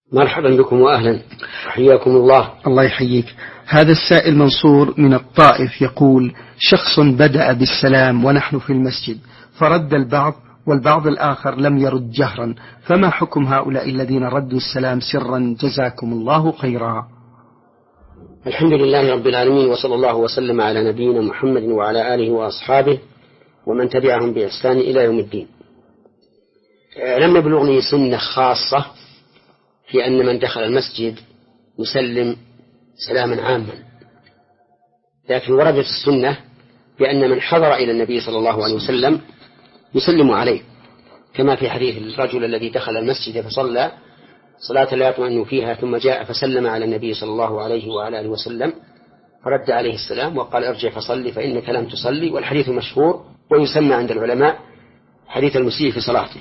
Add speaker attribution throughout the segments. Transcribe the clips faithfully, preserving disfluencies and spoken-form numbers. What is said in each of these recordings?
Speaker 1: مرحبا بكم وأهلا، حياكم الله.
Speaker 2: الله يحييك. هذا السائل منصور من الطائف يقول: شخص بدأ بالسلام ونحن في المسجد فرد البعض والبعض الآخر لم يرد جهرا، فما حكم هؤلاء الذين ردوا السلام سرا؟ جزاكم الله خيرا.
Speaker 1: الحمد لله رب العالمين، وصلى الله وسلم على نبينا محمد وعلى آله وأصحابه ومن تبعهم بإحسان إلى يوم الدين. لم يبلغني سنة خاصة في أن من دخل المسجد يسلم سلاما عاما، لكن وردت السنة بأن من حضر إلى النبي صلى الله عليه وسلم يسلم عليه، كما في حديث الرجل الذي دخل المسجد فصلى صلاة لا يطمئن فيها ثم جاء فسلم على النبي صلى الله عليه وعلى آله وسلم فرد عليه السلام وقال: ارجع فصلي فإنك لم تصلي. والحديث مشهور ويسمى عند العلماء حديث المسيء في صلاته.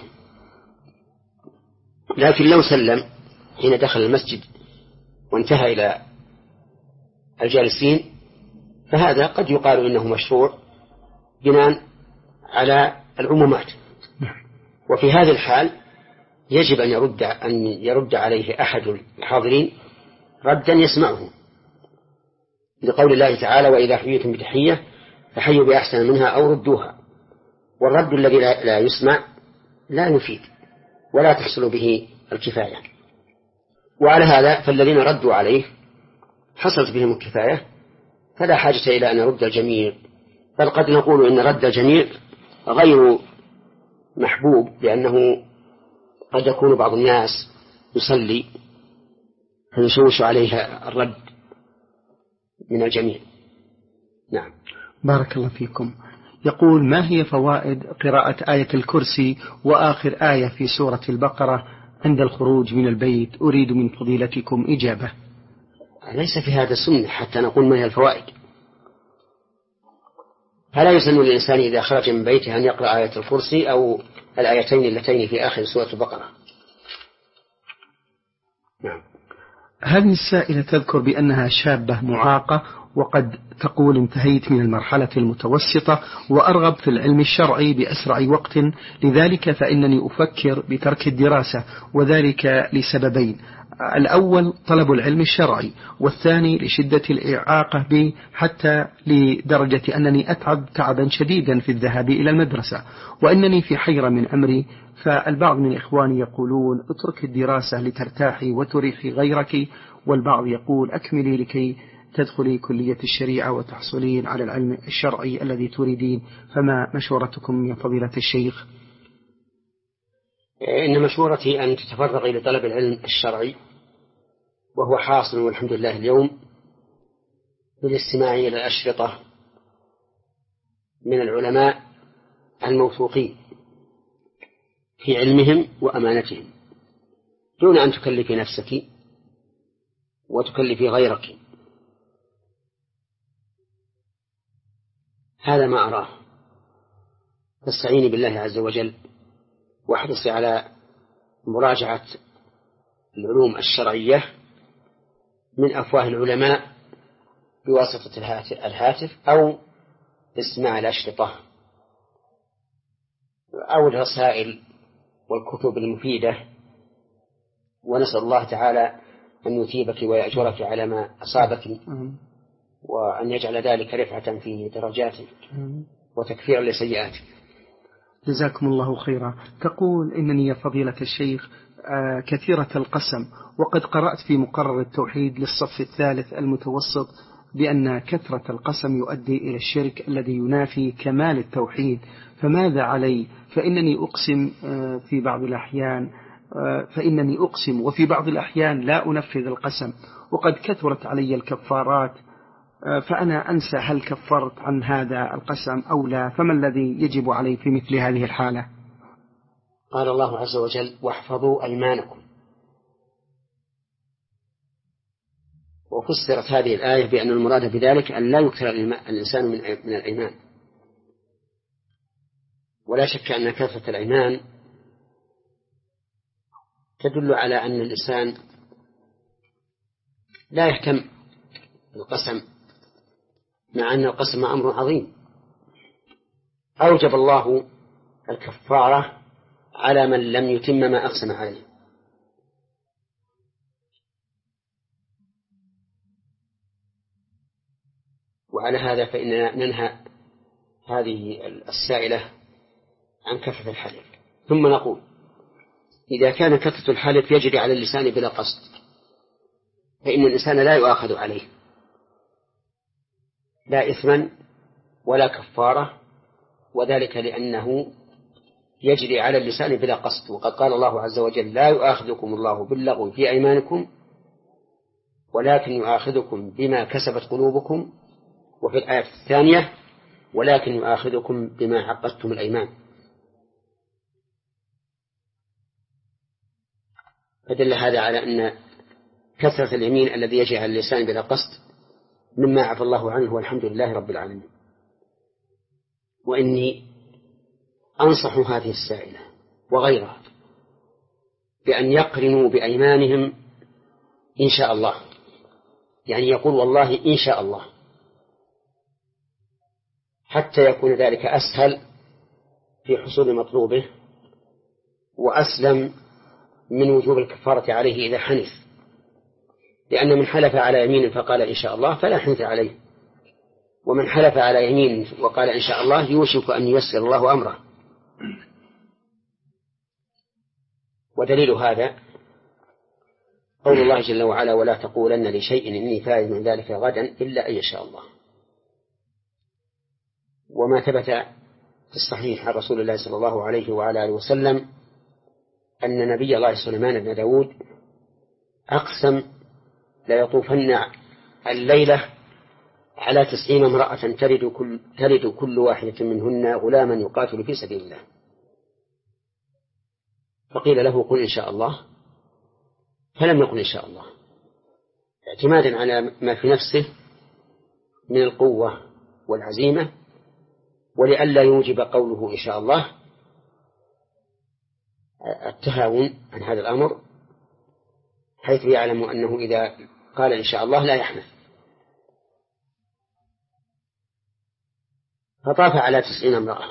Speaker 1: لكن لو سلم حين دخل المسجد وانتهى إلى الجالسين فهذا قد يقال إنه مشروع بناء على العمومات، وفي هذه الحال يجب أن يرد, أن يرد عليه أحد الحاضرين ردا يسمعه، لقول الله تعالى: وإذا حييتم بتحية فحيوا بأحسن منها أو ردوها. والرد الذي لا يسمع لا يفيد ولا تحصل به الكفاية، وعلى هذا فالذين ردوا عليه حصلت بهم الكفاية، فلا حاجة إلى أن يرد الجميع، بل قد نقول إن رد الجميع غير محبوب، لأنه قد يكون بعض الناس يصلي فيشوش عليها الرد من الجميع. نعم.
Speaker 2: بارك الله فيكم. يقول: ما هي فوائد قراءة آية الكرسي وآخر آية في سورة البقرة عند الخروج من البيت؟ أريد من فضيلتكم إجابة.
Speaker 1: ليس في هذا سنة حتى نقول ما هي الفوائد. فلا يسن للإنسان إذا خرج من بيته أن يقرأ آية الكرسي أو الآيتين اللتين في آخر سورة البقرة. نعم.
Speaker 2: هذه السائلة تذكر بأنها شابة معاقة، وقد تقول: انتهيت من المرحلة المتوسطة وأرغب في العلم الشرعي بأسرع وقت، لذلك فإنني أفكر بترك الدراسة، وذلك لسببين: الأول طلب العلم الشرعي، والثاني لشدة الإعاقة بي حتى لدرجة أنني أتعب تعبا شديدا في الذهاب إلى المدرسة، وأنني في حيرة من أمري. فالبعض من إخواني يقولون: اترك الدراسة لترتاحي وتريحي غيرك، والبعض يقول: أكملي لكي تدخلي كلية الشريعة وتحصلين على العلم الشرعي الذي تريدين. فما مشورتكم يا فضيلة الشيخ؟
Speaker 1: إن مشورتي أن تتفرغي لطلب العلم الشرعي، وهو حاصل والحمد لله اليوم بالاستماع إلى الأشرطة من العلماء الموثوقين في علمهم وأمانتهم، دون أن تكلفي نفسك وتكلفي غيرك. هذا ما أراه. فاستعيني بالله عز وجل واحرصي على مراجعة العلوم الشرعية من أفواه العلماء بواسطة الهاتف أو استماع الأشرطة أو الرسائل والكتب المفيدة. ونسأل الله تعالى أن يثيبك ويأجرك على ما أصابك، وأن يجعل ذلك رفعة في درجاتك وتكفيرا لسيئاتك.
Speaker 2: جزاكم الله خيرا. تقول: إنني يا فضيلة الشيخ كثيرة القسم، وقد قرأت في مقرر التوحيد للصف الثالث المتوسط بأن كثرة القسم يؤدي إلى الشرك الذي ينافي كمال التوحيد، فماذا علي؟ فإنني أقسم في بعض الأحيان فإنني أقسم وفي بعض الأحيان لا أنفذ القسم، وقد كثرت علي الكفارات، فأنا أنسى هل كفرت عن هذا القسم أو لا، فما الذي يجب علي في مثل هذه الحالة؟
Speaker 1: قال الله عز وجل: واحفظوا أيمانكم. وفسرت هذه الآية بأن المراد بذلك أن لا يكثر الإنسان من الأيمان. ولا شك أن كثرة الأيمان تدل على أن الإنسان لا يهتم بالقسم، مع أن القسم أمر عظيم. أوجب الله الكفارة على من لم يتم ما أقسم عليه، وعلى هذا فإننا ننهى هذه السائلة عن كثرة الحلف. ثم نقول إذا كان كثرة الحلف يجري على اللسان بلا قصد فإن الإنسان لا يؤاخذ عليه لا إثما ولا كفارة، وذلك لأنه يجري على اللسان بلا قصد. وقد قال الله عز وجل: لا يؤاخذكم الله باللغو في أيمانكم ولكن يؤاخذكم بما كسبت قلوبكم. وفي الآية الثانية: ولكن يؤاخذكم بما عقدتم الأيمان. فدل هذا على أن كثرة اليمين الذي يجري على اللسان بلا قصد مما عفى الله عنه، والحمد لله رب العالمين. وإني أنصح هذه السائلة وغيرها بأن يقرنوا بأيمانهم إن شاء الله، يعني يقول والله إن شاء الله، حتى يكون ذلك أسهل في حصول مطلوبه وأسلم من وجوب الكفارة عليه إذا حنث، لأن من حلف على يمين فقال إن شاء الله فلا حنث عليه، ومن حلف على يمين وقال إن شاء الله يوشك أن ييسر الله أمره. ودليل هذا قول الله جل وعلا: ولا تقولن لشيء إني فاعل من ذلك غدا إلا أن يشاء الله. وما ثبت في الصحيح عن رسول الله صلى الله عليه وعلى آله وسلم أن نبي الله سليمان بن داود أقسم ليطوفن الليلة على تسعين امرأة تلد كل, تلد كل واحدة منهن غلاما يقاتل في سبيل الله. فقيل له: قل إن شاء الله، فلم يقل إن شاء الله، اعتمادا على ما في نفسه من القوة والعزيمة، ولئلا يوجب قوله إن شاء الله التهاون عن هذا الأمر، حيث يعلم أنه إذا قال إن شاء الله لا يحنث. فطاف على تسعين امرأة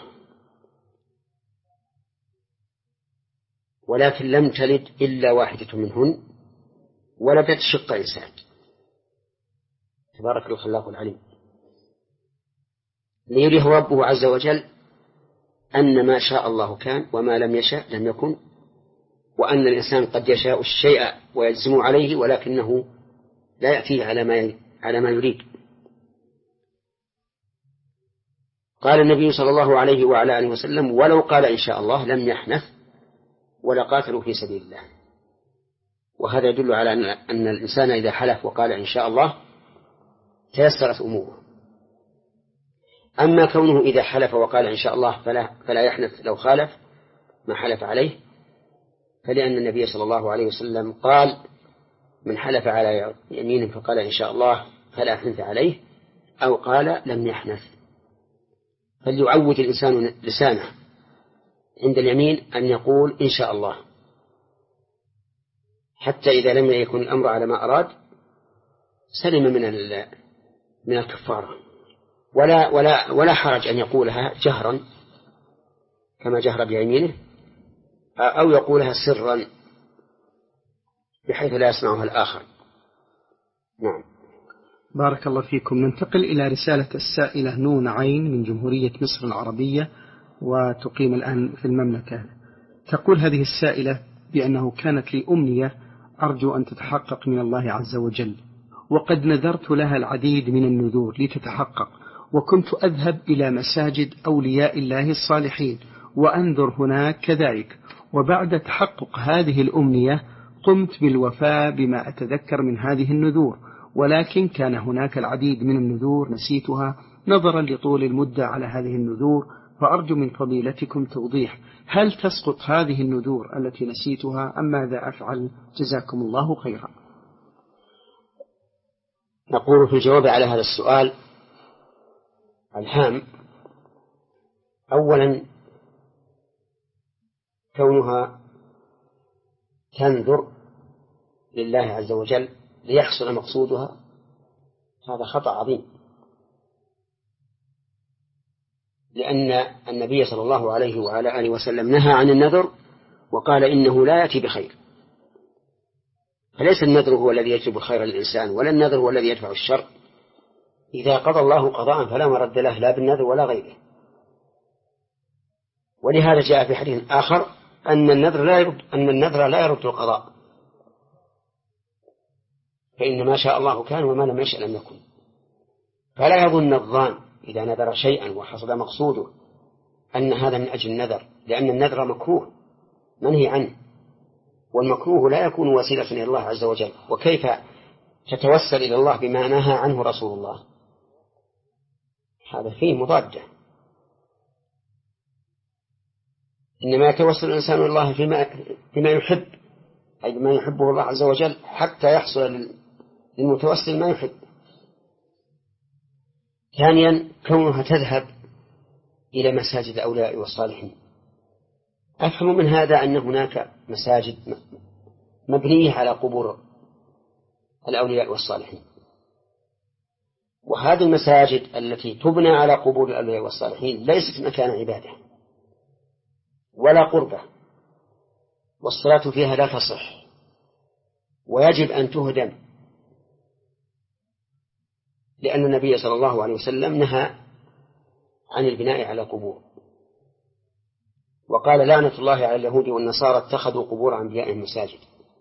Speaker 1: ولكن لم تلد إلا واحدة منهن ولدت شق إنسان، تبارك الخلاق العليم، ليريه ربه عز وجل أن ما شاء الله كان وما لم يشاء لم يكن، وأن الإنسان قد يشاء الشيء ويجزم عليه ولكنه لا يأتيه على ما على ما يريد. قال النبي صلى الله عليه وعلى آله وسلم: ولو قال إن شاء الله لم يحنث ولقاتلوا في سبيل الله. وهذا يدل على أن الإنسان إذا حلف وقال إن شاء الله تيسرت أموره. أما كونه إذا حلف وقال إن شاء الله فلا, فلا يحنث لو خالف ما حلف عليه، فلأن النبي صلى الله عليه وسلم قال: من حلف على يمين فقال إن شاء الله فلا يحنث عليه، أو قال لم يحنث. فليعود الإنسان لسانه عند اليمين أن يقول إن شاء الله، حتى إذا لم يكن الأمر على ما أراد سلم من من الكفارة. ولا ولا ولا حرج أن يقولها جهرا كما جهر بيمينه، أو يقولها سرا بحيث لا يسمعها الآخر. نعم.
Speaker 2: بارك الله فيكم. ننتقل إلى رسالة السائلة نون عين من جمهورية مصر العربية وتقيم الآن في المملكة. تقول هذه السائلة بأنه كانت لي أمنية أرجو أن تتحقق من الله عز وجل، وقد نذرت لها العديد من النذور لتتحقق، وكنت أذهب إلى مساجد أولياء الله الصالحين وأنذر هناك كذلك، وبعد تحقق هذه الأمنية قمت بالوفاء بما أتذكر من هذه النذور، ولكن كان هناك العديد من النذور نسيتها نظرا لطول المدة على هذه النذور، فأرجو من فضيلتكم توضيح هل تسقط هذه النذور التي نسيتها أم ماذا أفعل؟ جزاكم الله خيرا.
Speaker 1: نقول في الجواب على هذا السؤال الهام: أولا كونها تنذر لله عز وجل ليحصل مقصودها هذا خطأ عظيم، لأن النبي صلى الله عليه وعلى آله وسلم نهى عن النذر وقال إنه لا يأتي بخير. فليس النذر هو الذي يجلب الخير للإنسان، ولا النذر هو الذي يدفع الشر، إذا قضى الله قضاء فلا مرد له لا بالنذر ولا غيره. ولهذا جاء في حديث آخر أن النذر لا يرد, أن النذر لا يرد القضاء، فإن ما شاء الله كان وما لم يشأ لم يكن. فلا يظن الظان إذا نذر شيئا وحصل مقصوده أن هذا من أجل النذر، لأن النذر مكروه منهي عنه، والمكروه لا يكون وسيلة إلى الله عز وجل. وكيف تتوسل إلى الله بما نهى عنه رسول الله؟ هذا فيه مضادة. إنما يتوسل الإنسان إلى الله فيما, فيما يحب، أي بما يحبه الله عز وجل، حتى يحصل للمتوسل ما يحب. ثانيا كونها تذهب إلى مساجد الأولياء والصالحين. أفهم من هذا أن هناك مساجد مبنية على قبور الأولياء والصالحين، وهذه المساجد التي تبنى على قبور الأولياء والصالحين ليست مكان عبادة ولا قربة، والصلاة فيها لا تصح، ويجب أن تهدم، لأن النبي صلى الله عليه وسلم نهى عن البناء على قبور، وقال لعنة الله على اليهود والنصارى اتخذوا قبور أنبيائهم مساجد.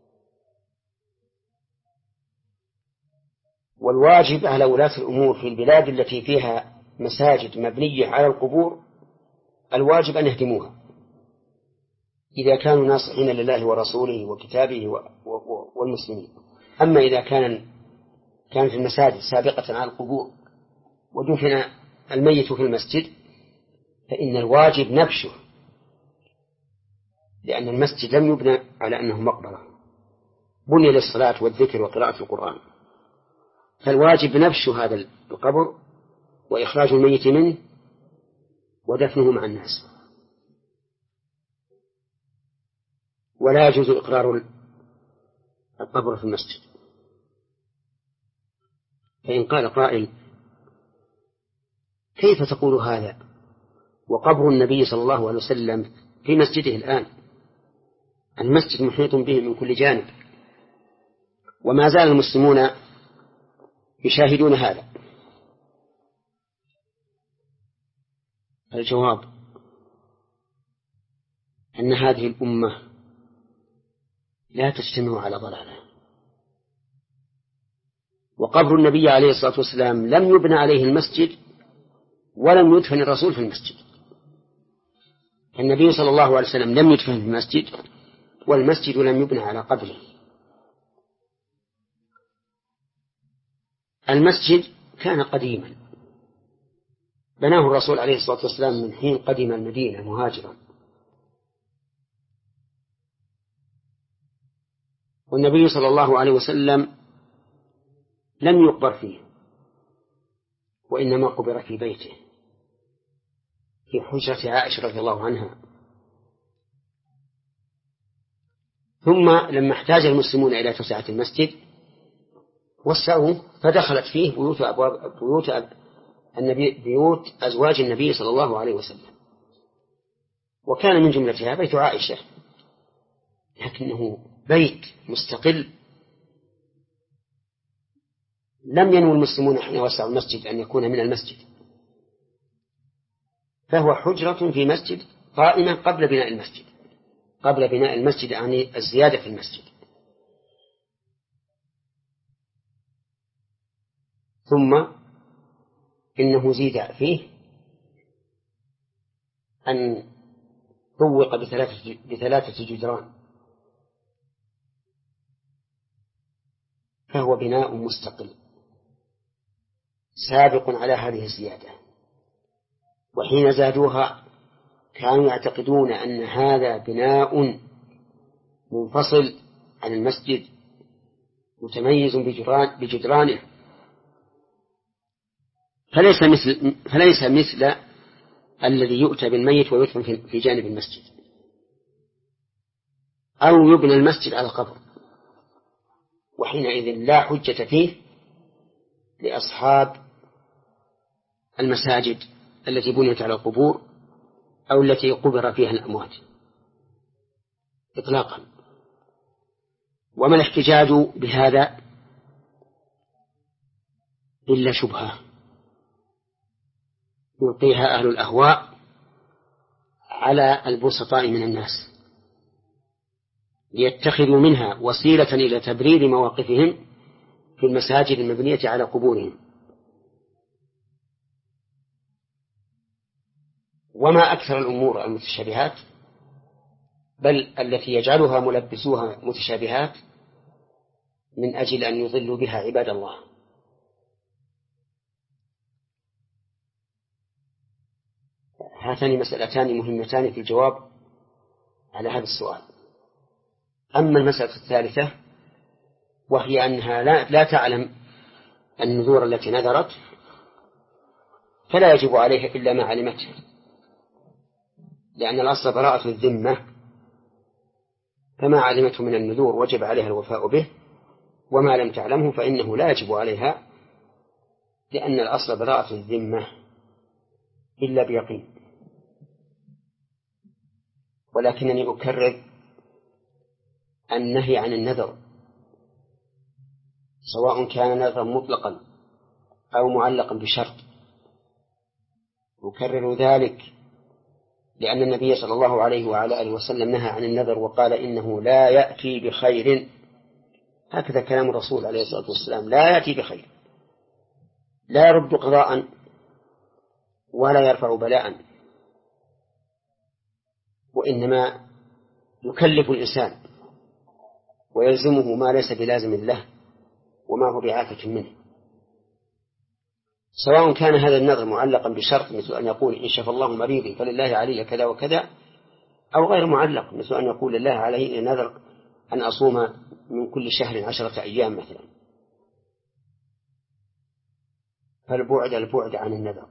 Speaker 1: والواجب على ولاة الأمور في البلاد التي فيها مساجد مبنية على القبور الواجب أن يهدموها إذا كانوا ناصحين لله ورسوله وكتابه والمسلمين. أما إذا كان كانت المساجد سابقة على القبور ودفن الميت في المسجد فإن الواجب نبشه، لأن المسجد لم يبنى على أنه مقبرة، بني للصلاة والذكر وقراءة القرآن، فالواجب نبش هذا القبر وإخراج الميت منه ودفنه مع الناس. ولا يجوز إقرار القبر في المسجد. فإن قال قائل كيف تقول هذا وقبر النبي صلى الله عليه وسلم في مسجده الآن، المسجد محيط به من كل جانب وما زال المسلمون يشاهدون هذا؟ الجواب أن هذه الأمة لا تجتمع على ضلالة، وقبر النبي عليه الصلاة والسلام لم يبنى عليه المسجد ولم يدفن الرسول في المسجد. النبي صلى الله عليه وسلم لم يدفن في المسجد والمسجد لم يبنى على قبره. المسجد كان قديما بناه الرسول عليه الصلاة والسلام من حين قدم المدينة مهاجرا، والنبي صلى الله عليه وسلم لم يقبر فيه وإنما قبر في بيته في حجرة عائشة رضي الله عنها. ثم لما احتاج المسلمون إلى توسعة المسجد وسعوه فدخلت فيه بيوت أبواب بيوت النبي بيوت أزواج النبي صلى الله عليه وسلم، وكان من جملتها بيت عائشة، لكنه بيت مستقل. لم ينوي المسلمون حين وسعوا المسجد أن يكون من المسجد، فهو حجرة في مسجد قائمة قبل بناء المسجد، قبل بناء المسجد يعني الزيادة في المسجد. ثم إنه زيد فيه أن طوق بثلاثة, بثلاثة جدران، فهو بناء مستقل سابق على هذه الزيادة. وحين زادوها كانوا يعتقدون أن هذا بناء منفصل عن المسجد متميز بجدران بجدرانه، فليس مثل, فليس مثل الذي يؤتى بالميت ويدفن في جانب المسجد أو يبنى المسجد على قبر، وحينئذ لا حجة فيه لأصحاب المساجد التي بنيت على القبور أو التي قبر فيها الأموات إطلاقا. وما الاحتجاج بهذا إلا شبهة، يلقيها أهل الأهواء على البسطاء من الناس ليتخذوا منها وسيلة إلى تبرير مواقفهم في المساجد المبنية على قبورهم. وما أكثر الأمور المتشابهات، بل التي يجعلها ملبسوها متشابهات من أجل أن يضلوا بها عباد الله. هاتان مسألتان مهمتان في الجواب على هذا السؤال. أما المسألة الثالثة وهي أنها لا, لا تعلم النذور التي نذرت، فلا يجب عليها إلا ما علمته، لأن الأصل براءة الذمة، فما علمته من النذور وجب عليها الوفاء به، وما لم تعلمه فإنه لا يجب عليها، لأن الأصل براءة الذمة إلا بيقين. ولكنني أكرر النهي عن النذر سواء كان نذرا مطلقا أو معلقا بشرط. أكرر ذلك لأن النبي صلى الله عليه وعلى آله وسلم نهى عن النذر وقال إنه لا يأتي بخير. هكذا كلام الرسول عليه الصلاة والسلام، لا يأتي بخير، لا يرد قضاء ولا يرفع بلاء، وإنما يكلف الإنسان ويلزمه ما ليس بلازم له وما هو بعافة منه، سواء كان هذا النذر معلقا بشرط مثل أن يقول إن شفى الله مريضي فلله علي كذا وكذا، أو غير معلق مثل أن يقول لله علي نذر أن أصوم من كل شهر عشرة أيام مثلا. فالبعد البعد عن النذر،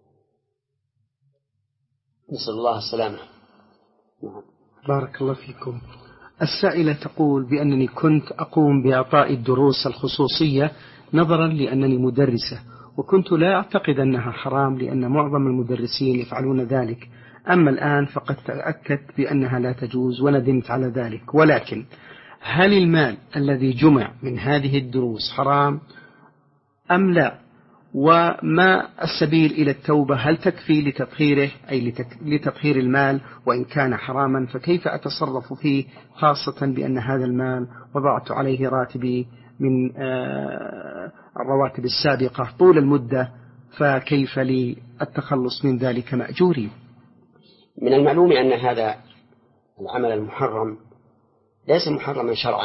Speaker 1: نسأل الله السلامة. نعم.
Speaker 2: بارك الله فيكم. السائلة تقول بأنني كنت أقوم بإعطاء الدروس الخصوصية نظرا لأنني مدرسة، وكنت لا أعتقد أنها حرام لأن معظم المدرسين يفعلون ذلك. أما الآن فقد تأكدت بأنها لا تجوز وندمت على ذلك. ولكن هل المال الذي جمع من هذه الدروس حرام أم لا؟ وما السبيل إلى التوبة؟ هل تكفي لتطهيره أي لتطهير المال وإن كان حراما؟ فكيف أتصرف فيه، خاصة بأن هذا المال وضعت عليه راتبي من الرواتب السابقة طول المدة، فكيف لي التخلص من ذلك مأجوري؟
Speaker 1: من المعلوم أن هذا العمل المحرم ليس محرما شرعا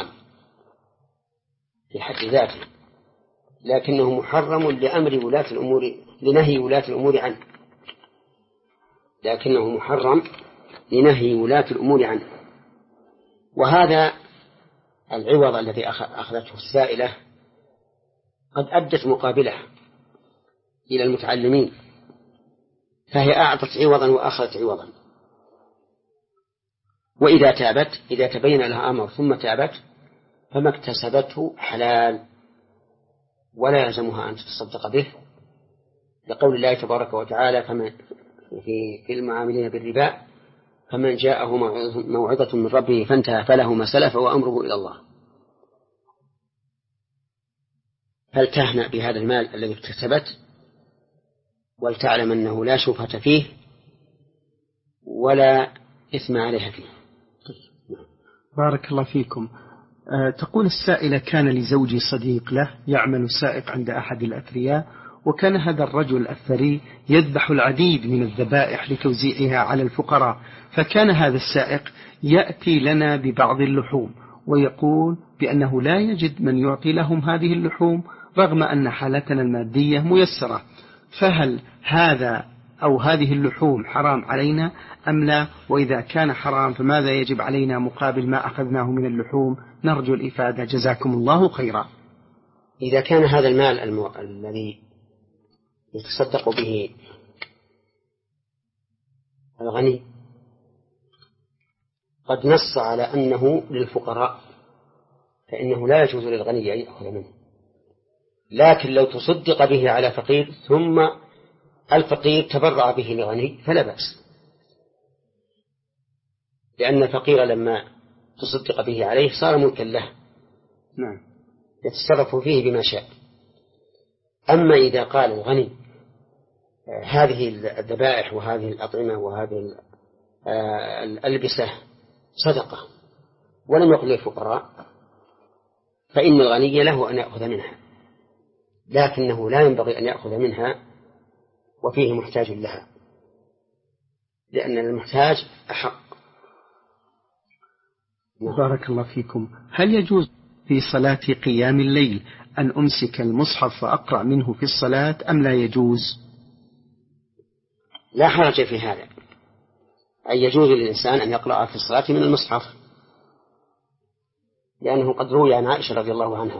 Speaker 1: في حد ذاته، لكنه محرم لأمر ولاة الأمور، لنهي ولاة الأمور عنه، لكنه محرم لنهي ولاة الأمور عنه. وهذا العوض الذي أخذته السائلة قد أدت مقابله إلى المتعلمين، فهي أعطت عوضا وأخذت عوضا. وإذا تابت، إذا تبين لها أمر ثم تابت، فما اكتسبته حلال ولا يلزمها أن تتصدق به، لقول الله تبارك وتعالى فمن في, في المعاملين بالربا فمن جاءه موعظة من ربه فانتهى فله ما سلف وأمره إلى الله. فلتهنأ بهذا المال الذي اكتسبت، ولتعلم أنه لا شبهة فيه ولا إثم عليها فيه.
Speaker 2: بارك الله فيكم. أه تقول السائلة كان لزوجي صديق له يعمل سائق عند أحد الأثرياء، وكان هذا الرجل الثري يذبح العديد من الذبائح لتوزيعها على الفقراء، فكان هذا السائق يأتي لنا ببعض اللحوم ويقول بأنه لا يجد من يعطي لهم هذه اللحوم رغم أن حالتنا المادية ميسرة، فهل هذا أو هذه اللحوم حرام علينا أم لا؟ وإذا كان حرام فماذا يجب علينا مقابل ما أخذناه من اللحوم؟ نرجو الإفادة جزاكم الله خيرا.
Speaker 1: إذا كان هذا المال المو... الذي يتصدق به الغني قد نص على أنه للفقراء، فإنه لا يجوز للغني أن يأخذ منه. لكن لو تصدق به على فقير ثم الفقير تبرع به لغني فلا بأس، لأن الفقير لما تصدق به عليه صار ملكا له،
Speaker 2: نعم،
Speaker 1: يتصرف فيه بما شاء. أما إذا قال الغني هذه الذبائح وهذه الأطعمة وهذه الألبسة صدقة ولم يقل للفقراء، فإن الغني له أن يأخذ منها، لكنه لا ينبغي أن يأخذ منها وفيه محتاج لها، لأن المحتاج أحق.
Speaker 2: بارك الله فيكم. هل يجوز في صلاة قيام الليل أن أمسك المصحف وأقرأ منه في الصلاة أم لا يجوز؟
Speaker 1: لا حرج في هذا، أي يجوز للإنسان أن يقرأ في الصلاة من المصحف، لأنه قد روي عن عائشة رضي الله عنها،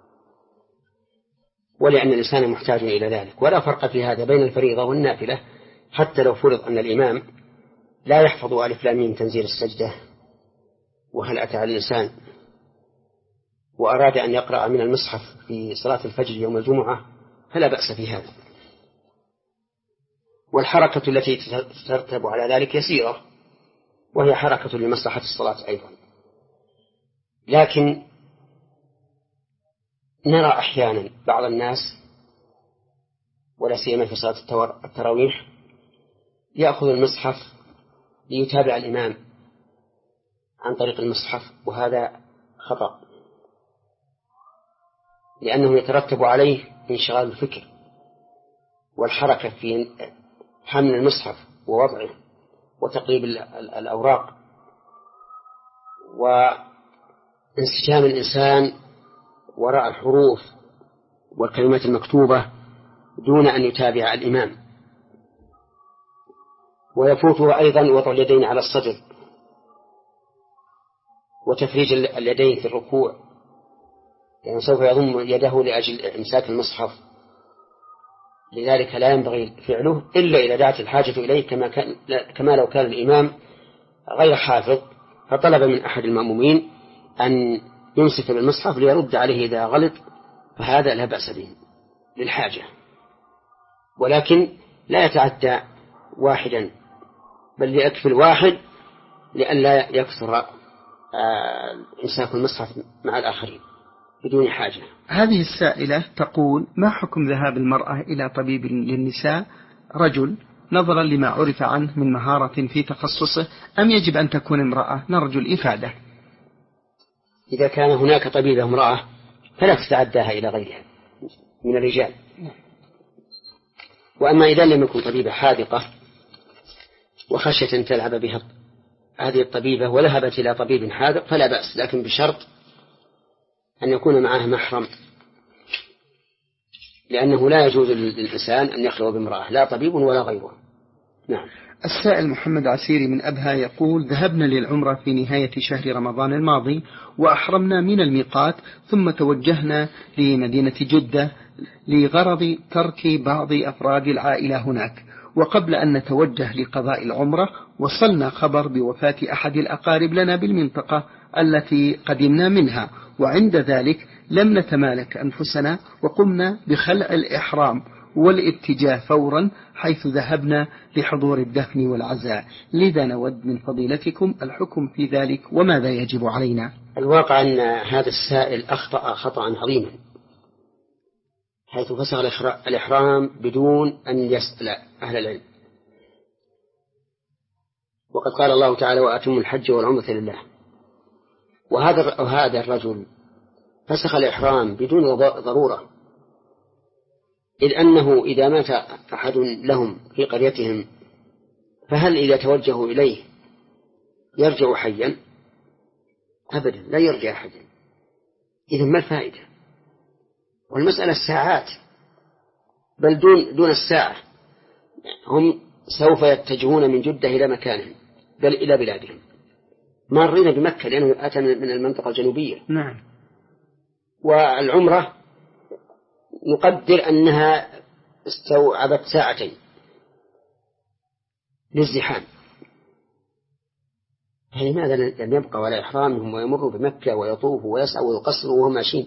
Speaker 1: ولأن الإنسان محتاج إلى ذلك. ولا فرق في هذا بين الفريضة والنافلة، حتى لو فرض أن الإمام لا يحفظ ألف لام ميم تنزيل السجدة وهل أتى على الإنسان، وأراد أن يقرأ من المصحف في صلاة الفجر يوم الجمعة، فلا بأس في هذا. والحركة التي ترتب على ذلك يسيرة، وهي حركة لمصلحة الصلاة أيضا. لكن نرى أحيانا بعض الناس ولا سيما في صلاة التراويح يأخذ المصحف ليتابع الإمام عن طريق المصحف، وهذا خطأ، لأنه يترتب عليه انشغال الفكر والحركة في حمل المصحف ووضعه وتقليب الأوراق وانسجام الإنسان وراء الحروف والكلمات المكتوبة دون أن يتابع الإمام. ويفوته أيضا وضع اليدين على الصدر وتفريج اليدين في الركوع، لأنه يعني سوف يضم يده لأجل إمساك المصحف، لذلك لا ينبغي فعله إلا إذا دعت الحاجة إليه، كما, كان كما لو كان الإمام غير حافظ فطلب من أحد المأمومين أن يمسك بالمصحف ليرد عليه إذا غلط، فهذا لا بأس به للحاجة، ولكن لا يتعدى واحدا، بل ليكفي الواحد لئلا يكثر إمساك المصحف مع الآخرين بدون حاجة.
Speaker 2: هذه السائلة تقول: ما حكم ذهاب المرأة إلى طبيب للنساء رجل نظرا لما عرف عنه من مهارة في تخصصه، أم يجب أن تكون امرأة؟ نرجو الإفادة.
Speaker 1: إذا كان هناك طبيبة امرأة فلا تتعداها إلى غيرها من الرجال. وأما إذا لم يكن طبيبة حاذقة وخشية أن تلعب بها هذه الطبيبة وذهبت إلى طبيب حاذق فلا بأس، لكن بشرط أن يكون معها محرم، لأنه لا يجوز للإنسان أن يخلو بامرأة لا طبيب ولا غيره. نعم.
Speaker 2: السائل محمد عسيري من أبها يقول: ذهبنا للعمرة في نهاية شهر رمضان الماضي وأحرمنا من الميقات، ثم توجهنا لمدينة جدة لغرض ترك بعض أفراد العائلة هناك، وقبل أن نتوجه لقضاء العمرة وصلنا خبر بوفاة أحد الأقارب لنا بالمنطقة التي قدمنا منها، وعند ذلك لم نتمالك أنفسنا وقمنا بخلع الإحرام والاتجاه فورا حيث ذهبنا لحضور الدفن والعزاء، لذا نود من فضيلتكم الحكم في ذلك وماذا يجب علينا؟
Speaker 1: الواقع أن هذا السائل أخطأ خطأ عظيما، حيث فسخ الإحرام بدون أن يسأل أهل العلم، وقد قال الله تعالى: وأتموا الحج والعمرة لله. وهذا وهذا الرجل فسخ الإحرام بدون ضرورة، إذ أنه إذا مات أحد لهم في قريتهم فهل إذا توجهوا إليه يرجع حيا؟ أبدا لا يرجع حيا. إذن ما الفائدة؟ والمسألة الساعات، بل دون, دون الساعة هم سوف يتجهون من جدة إلى مكانهم بل إلى بلادهم، مارين بمكة لأنه أتى من المنطقة الجنوبية.
Speaker 2: نعم.
Speaker 1: والعمرة نقدر أنها استوعبت ساعتين للزحام، فلماذا لم يبقى ولا إحرامهم ويمروا بمكة ويطوفوا ويسعوا ويقصروا وهم ماشيين؟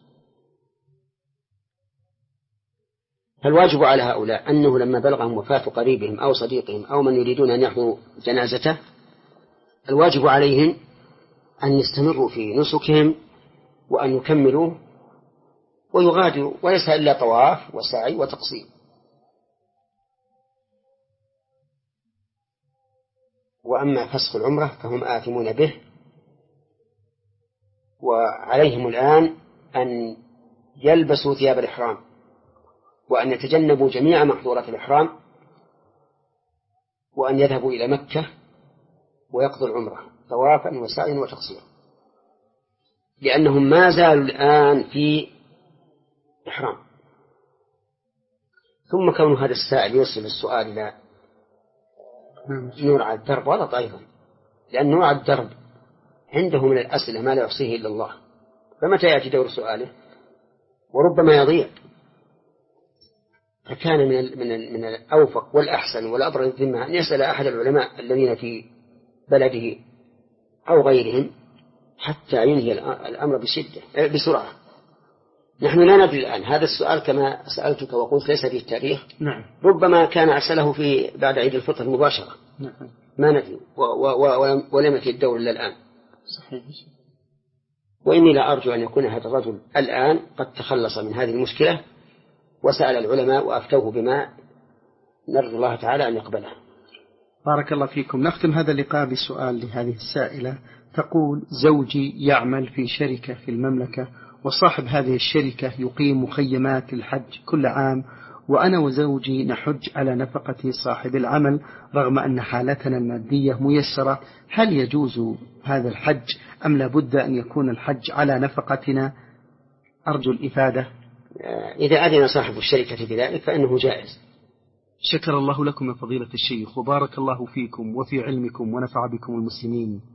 Speaker 1: فالواجب على هؤلاء أنه لما بلغهم وفاة قريبهم أو صديقهم أو من يريدون أن يحضروا جنازته الواجب عليهم أن يستمروا في نسكهم وأن يكملوا ويغادروا، وليس إلا طواف وسعي وتقصير. وأما فسخ العمرة فهم آثمون به، وعليهم الآن أن يلبسوا ثياب الإحرام وأن يتجنبوا جميع محظورات الإحرام وأن يذهبوا إلى مكة ويقضوا العمرة طوافا وسعيا وتقصيرا، لأنهم ما زالوا الآن في إحرام. ثم كون هذا السائل يوصل السؤال إلى نور على الدرب غلط أيضا، لأن نور على الدرب عنده من الأسئلة ما لا يحصيه إلا الله، فمتى يأتي دور سؤاله وربما يضيع. فكان من من من الأوفق والأحسن والأبرز الذمة أن يسأل أحد العلماء الذين في بلده أو غيرهم حتى ينهي الأمر بشدة بسرعة. نحن لا ندري الآن، هذا السؤال كما سألتك وقلت ليس فيه تاريخ.
Speaker 2: نعم.
Speaker 1: ربما كان أرسله في بعد عيد الفطر مباشرة.
Speaker 2: نعم.
Speaker 1: ما ندري ولم يأتي الدور إلا الآن.
Speaker 2: صحيح.
Speaker 1: وإني لا أرجو أن يكون هذا الرجل الآن قد تخلص من هذه المشكلة وسأل العلماء وأفتوه بما نرجو الله تعالى أن يقبله.
Speaker 2: بارك الله فيكم. نختم هذا اللقاء بسؤال لهذه السائلة، تقول: زوجي يعمل في شركة في المملكة، وصاحب هذه الشركة يقيم مخيمات الحج كل عام، وأنا وزوجي نحج على نفقة صاحب العمل رغم أن حالتنا المادية ميسرة. هل يجوز هذا الحج أم لابد أن يكون الحج على نفقتنا؟ أرجو الإفادة.
Speaker 1: إذا أذن صاحب الشركة بذلك فإنه جائز.
Speaker 2: شكر الله لكم يا فضيلة الشيخ، وبارك الله فيكم وفي علمكم ونفع بكم المسلمين.